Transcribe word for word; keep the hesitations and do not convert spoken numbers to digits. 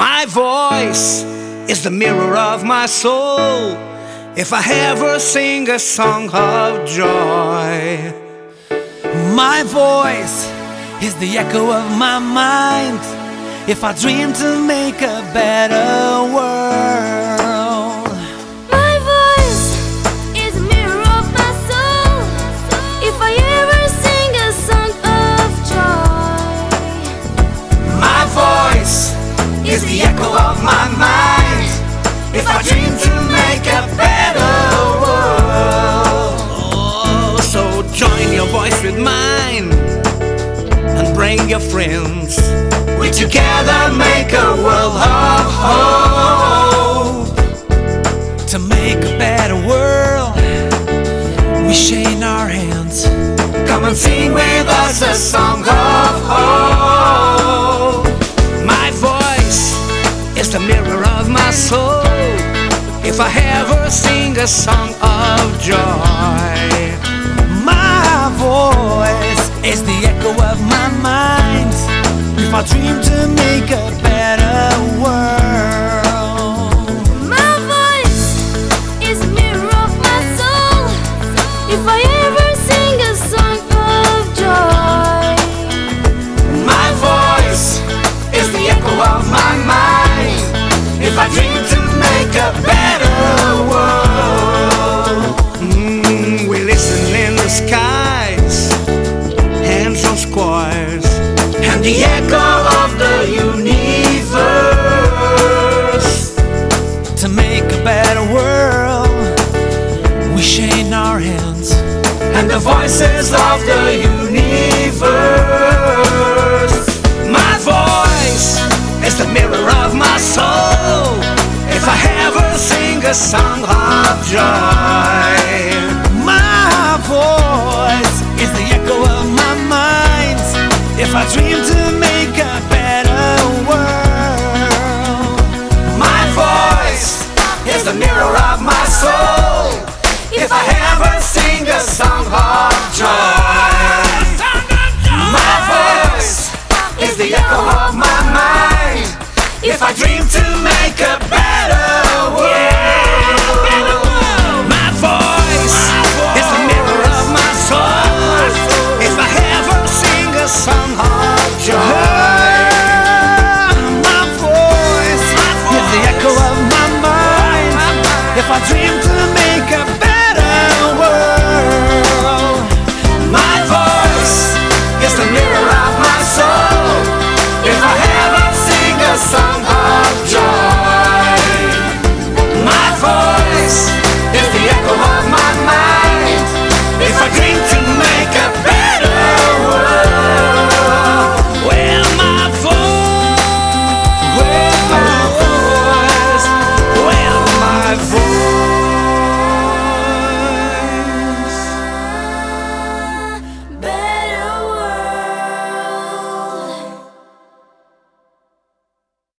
My voice is the mirror of my soul. If I ever sing a song of joy, my voice is the echo of my mind. If I dream to make a better world, my voice is the mirror of my soul. If I ever sing a song of joy, my voice is the echo of my mind. If I dream to make a better world. Oh, so join your voice with mine and bring your friends. We together make a world of hope. To make a better world, we shake our hands. Come and sing with us a song of hope. My voice is the mirror of my soul. If I ever sing a song of joy, my voice is the echo of my mind. If I dream to make a better world, my voice is the mirror of my soul. If I ever sing a song of joy, my voice is the echo of my mind. If I dream to make a better world. mm, We listen in the skies, hands on squares, and the echo of the universe. to make a better world, we shake our hands. And the voices of the universe. My voice is the mirror of my soul. If I ever sing a song